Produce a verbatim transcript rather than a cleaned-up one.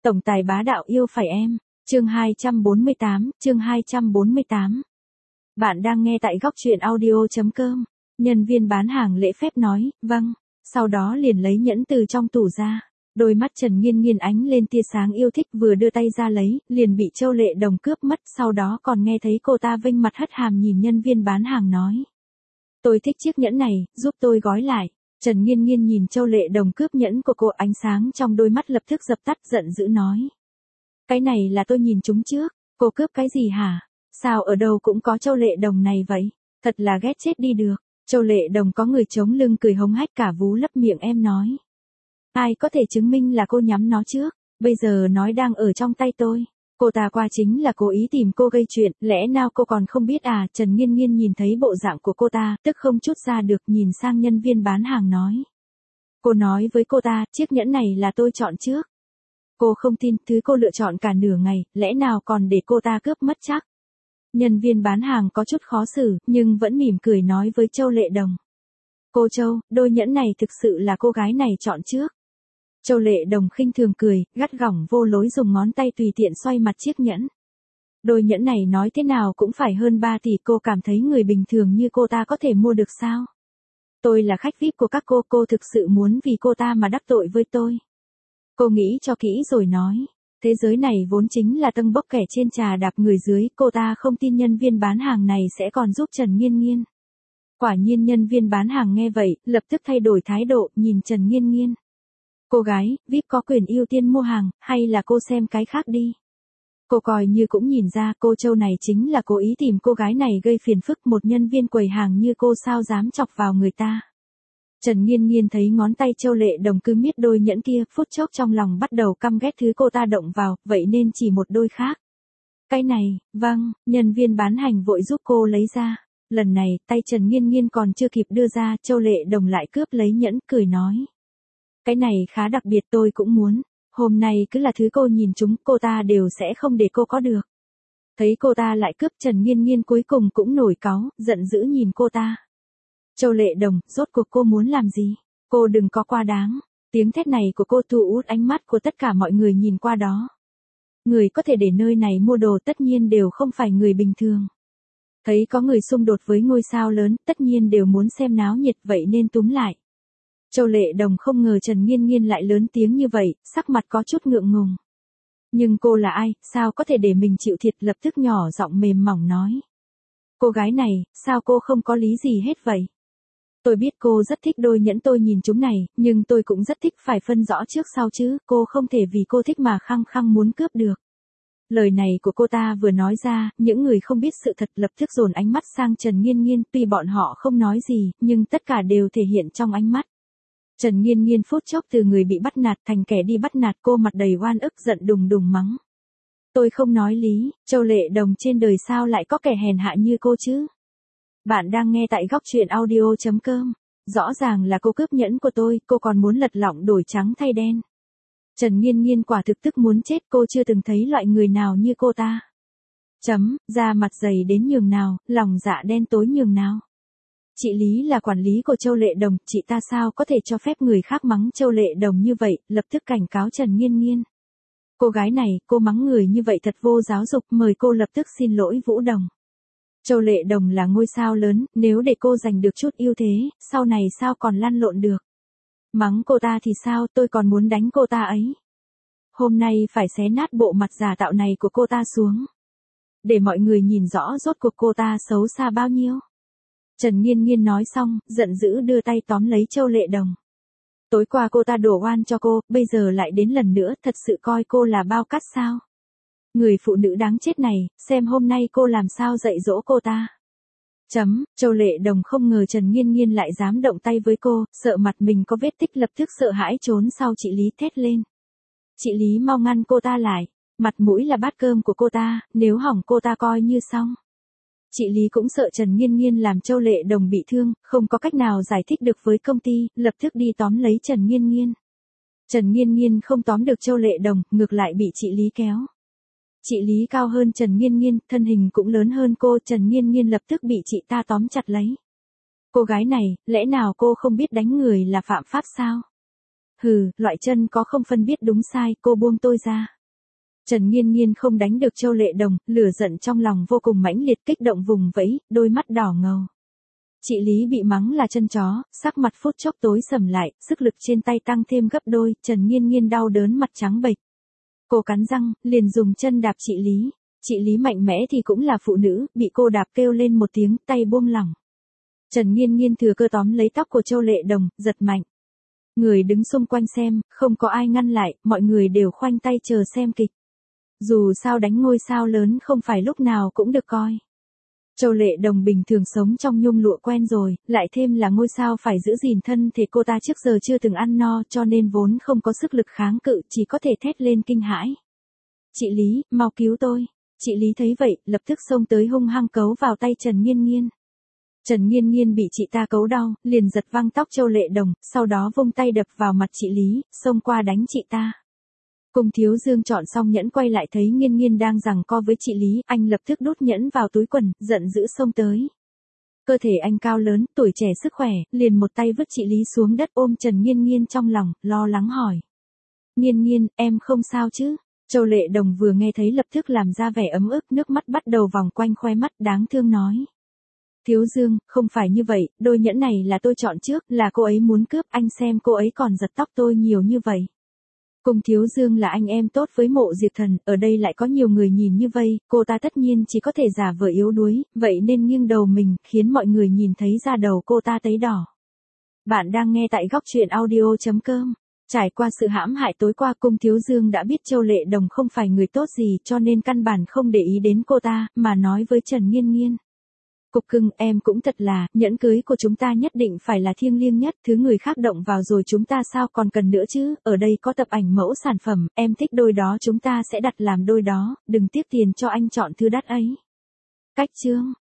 Tổng tài bá đạo yêu phải em. Chương hai trăm bốn mươi tám, chương hai trăm bốn mươi tám. Bạn đang nghe tại góc truyện audio chấm com. Nhân viên bán hàng lễ phép nói, vâng, sau đó liền lấy nhẫn từ trong tủ ra. Đôi mắt Trần Nghiên Nghiên ánh lên tia sáng yêu thích, vừa đưa tay ra lấy, liền bị Châu Lệ Đồng cướp mất, sau đó còn nghe thấy cô ta vênh mặt hất hàm nhìn nhân viên bán hàng nói. Tôi thích chiếc nhẫn này, giúp tôi gói lại. Trần Nghiên Nghiên nhìn Châu Lệ Đồng cướp nhẫn của cô, ánh sáng trong đôi mắt lập tức dập tắt, giận dữ nói. Cái này là tôi nhìn chúng trước, cô cướp cái gì hả? Sao ở đâu cũng có Châu Lệ Đồng này vậy? Thật là ghét chết đi được. Châu Lệ Đồng có người chống lưng cười hống hách cả vú lấp miệng em nói. Ai có thể chứng minh là cô nhắm nó trước, bây giờ nói đang ở trong tay tôi. Cô ta qua chính là cố ý tìm cô gây chuyện, lẽ nào cô còn không biết à? Trần Nghiên Nghiên nhìn thấy bộ dạng của cô ta, tức không chút ra được, nhìn sang nhân viên bán hàng nói. Cô nói với cô ta, chiếc nhẫn này là tôi chọn trước. Cô không tin, thứ cô lựa chọn cả nửa ngày, lẽ nào còn để cô ta cướp mất chắc? Nhân viên bán hàng có chút khó xử, nhưng vẫn mỉm cười nói với Châu Lệ Đồng. Cô Châu, đôi nhẫn này thực sự là cô gái này chọn trước. Châu Lệ Đồng khinh thường cười, gắt gỏng vô lối dùng ngón tay tùy tiện xoay mặt chiếc nhẫn. Đôi nhẫn này nói thế nào cũng phải hơn ba tỷ, cô cảm thấy người bình thường như cô ta có thể mua được sao? Tôi là khách vi ai pi của các cô, cô thực sự muốn vì cô ta mà đắc tội với tôi. Cô nghĩ cho kỹ rồi nói. Thế giới này vốn chính là tâng bốc kẻ trên trà đạp người dưới, cô ta không tin nhân viên bán hàng này sẽ còn giúp Trần Nghiên Nghiên. Quả nhiên nhân viên bán hàng nghe vậy, lập tức thay đổi thái độ, nhìn Trần Nghiên Nghiên. Cô gái, vi ai pi có quyền ưu tiên mua hàng, hay là cô xem cái khác đi. Cô coi như cũng nhìn ra, cô Châu này chính là cố ý tìm cô gái này gây phiền phức, một nhân viên quầy hàng như cô sao dám chọc vào người ta. Trần Nghiên Nghiên thấy ngón tay Châu Lệ Đồng cứ miết đôi nhẫn kia, phút chốc trong lòng bắt đầu căm ghét thứ cô ta động vào, vậy nên chỉ một đôi khác. Cái này, vâng, nhân viên bán hàng vội giúp cô lấy ra. Lần này, tay Trần Nghiên Nghiên còn chưa kịp đưa ra, Châu Lệ Đồng lại cướp lấy nhẫn, cười nói. Cái này khá đặc biệt, tôi cũng muốn. Hôm nay cứ là thứ cô nhìn chúng, cô ta đều sẽ không để cô có được. Thấy cô ta lại cướp, Trần Nghiên Nghiên cuối cùng cũng nổi cáu, giận dữ nhìn cô ta. Châu Lệ Đồng, rốt cuộc cô muốn làm gì? Cô đừng có quá đáng. Tiếng thét này của cô thu hút ánh mắt của tất cả mọi người nhìn qua đó. Người có thể để nơi này mua đồ tất nhiên đều không phải người bình thường. Thấy có người xung đột với ngôi sao lớn, tất nhiên đều muốn xem náo nhiệt, vậy nên túm lại. Châu Lệ Đồng không ngờ Trần Nghiên Nghiên lại lớn tiếng như vậy, sắc mặt có chút ngượng ngùng. Nhưng cô là ai, sao có thể để mình chịu thiệt, lập tức nhỏ giọng mềm mỏng nói. Cô gái này, sao cô không có lý gì hết vậy? Tôi biết cô rất thích đôi nhẫn tôi nhìn chúng này, nhưng tôi cũng rất thích, phải phân rõ trước sau chứ, cô không thể vì cô thích mà khăng khăng muốn cướp được. Lời này của cô ta vừa nói ra, những người không biết sự thật lập tức dồn ánh mắt sang Trần Nghiên Nghiên, tuy bọn họ không nói gì, nhưng tất cả đều thể hiện trong ánh mắt. Trần Nghiên Nghiên phút chốc từ người bị bắt nạt thành kẻ đi bắt nạt, cô mặt đầy oan ức, giận đùng đùng mắng. Tôi không nói lý, Châu Lệ Đồng, trên đời sao lại có kẻ hèn hạ như cô chứ? Bạn đang nghe tại góc truyện audio chấm com. Rõ ràng là cô cướp nhẫn của tôi, cô còn muốn lật lọng đổi trắng thay đen. Trần Nghiên Nghiên quả thực tức muốn chết, cô chưa từng thấy loại người nào như cô ta. Chấm, da mặt dày đến nhường nào, lòng dạ đen tối nhường nào. Chị Lý là quản lý của Châu Lệ Đồng, chị ta sao có thể cho phép người khác mắng Châu Lệ Đồng như vậy, lập tức cảnh cáo Trần Nghiên Nghiên. Cô gái này, cô mắng người như vậy thật vô giáo dục, mời cô lập tức xin lỗi Vũ Đồng. Châu Lệ Đồng là ngôi sao lớn, nếu để cô giành được chút ưu thế, sau này sao còn lăn lộn được. Mắng cô ta thì sao, tôi còn muốn đánh cô ta ấy. Hôm nay phải xé nát bộ mặt giả tạo này của cô ta xuống. Để mọi người nhìn rõ rốt cuộc cô ta xấu xa bao nhiêu. Trần Nghiên Nghiên nói xong, giận dữ đưa tay tóm lấy Châu Lệ Đồng. Tối qua cô ta đổ oan cho cô, bây giờ lại đến lần nữa, thật sự coi cô là bao cát sao? Người phụ nữ đáng chết này, xem hôm nay cô làm sao dạy dỗ cô ta. Chấm, Châu Lệ Đồng không ngờ Trần Nghiên Nghiên lại dám động tay với cô, sợ mặt mình có vết tích lập tức sợ hãi trốn sau chị Lý, thét lên. Chị Lý mau ngăn cô ta lại, mặt mũi là bát cơm của cô ta, nếu hỏng cô ta coi như xong. Chị Lý cũng sợ Trần Nghiên Nghiên làm Châu Lệ Đồng bị thương, không có cách nào giải thích được với công ty, lập tức đi tóm lấy Trần Nghiên Nghiên. Trần Nghiên Nghiên không tóm được Châu Lệ Đồng, ngược lại bị chị Lý kéo. Chị Lý cao hơn Trần Nghiên Nghiên, thân hình cũng lớn hơn cô, Trần Nghiên Nghiên lập tức bị chị ta tóm chặt lấy. Cô gái này, lẽ nào cô không biết đánh người là phạm pháp sao? Hừ, loại chân có không phân biết đúng sai, cô buông tôi ra. Trần Nghiên Nghiên không đánh được Châu Lệ Đồng, lửa giận trong lòng vô cùng mãnh liệt, kích động vùng vẫy, đôi mắt đỏ ngầu. Chị Lý bị mắng là chân chó, sắc mặt phút chốc tối sầm lại, sức lực trên tay tăng thêm gấp đôi, Trần Nghiên Nghiên đau đớn mặt trắng bệch. Cô cắn răng, liền dùng chân đạp chị Lý. Chị Lý mạnh mẽ thì cũng là phụ nữ, bị cô đạp kêu lên một tiếng, tay buông lỏng. Trần Nghiên Nghiên thừa cơ tóm lấy tóc của Châu Lệ Đồng, giật mạnh. Người đứng xung quanh xem, không có ai ngăn lại, mọi người đều khoanh tay chờ xem kịch. Dù sao đánh ngôi sao lớn không phải lúc nào cũng được coi. Châu Lệ Đồng bình thường sống trong nhung lụa quen rồi, lại thêm là ngôi sao phải giữ gìn thân thể cô ta trước giờ chưa từng ăn no cho nên vốn không có sức lực kháng cự, chỉ có thể thét lên kinh hãi. Chị Lý, mau cứu tôi. Chị Lý thấy vậy, lập tức xông tới hung hăng cấu vào tay Trần Nghiên Nghiên. Trần Nghiên Nghiên bị chị ta cấu đau, liền giật văng tóc Châu Lệ Đồng, sau đó vung tay đập vào mặt chị Lý, xông qua đánh chị ta. Cung Thiếu Dương chọn xong nhẫn quay lại thấy Nghiên Nghiên đang giằng co với chị Lý, anh lập tức đút nhẫn vào túi quần, giận dữ xông tới. Cơ thể anh cao lớn, tuổi trẻ sức khỏe, liền một tay vứt chị Lý xuống đất ôm Trần Nghiên Nghiên trong lòng, lo lắng hỏi. Nghiên Nghiên, em không sao chứ? Châu Lệ Đồng vừa nghe thấy lập tức làm ra vẻ ấm ức, nước mắt bắt đầu vòng quanh khoe mắt, đáng thương nói. Thiếu Dương, không phải như vậy, đôi nhẫn này là tôi chọn trước, là cô ấy muốn cướp, anh xem cô ấy còn giật tóc tôi nhiều như vậy. Cung Thiếu Dương là anh em tốt với Mộ Diệp Thần, ở đây lại có nhiều người nhìn như vây, cô ta tất nhiên chỉ có thể giả vờ yếu đuối, vậy nên nghiêng đầu mình, khiến mọi người nhìn thấy da đầu cô ta tấy đỏ. Bạn đang nghe tại góc truyện audio chấm com. Trải qua sự hãm hại tối qua, Cung Thiếu Dương đã biết Châu Lệ Đồng không phải người tốt gì cho nên căn bản không để ý đến cô ta, mà nói với Trần Nghiên Nghiên. Cục cưng, em cũng thật là, nhẫn cưới của chúng ta nhất định phải là thiêng liêng nhất, thứ người khác động vào rồi chúng ta sao còn cần nữa chứ, ở đây có tập ảnh mẫu sản phẩm, em thích đôi đó chúng ta sẽ đặt làm đôi đó, đừng tiếc tiền cho anh chọn thứ đắt ấy. Cách chương.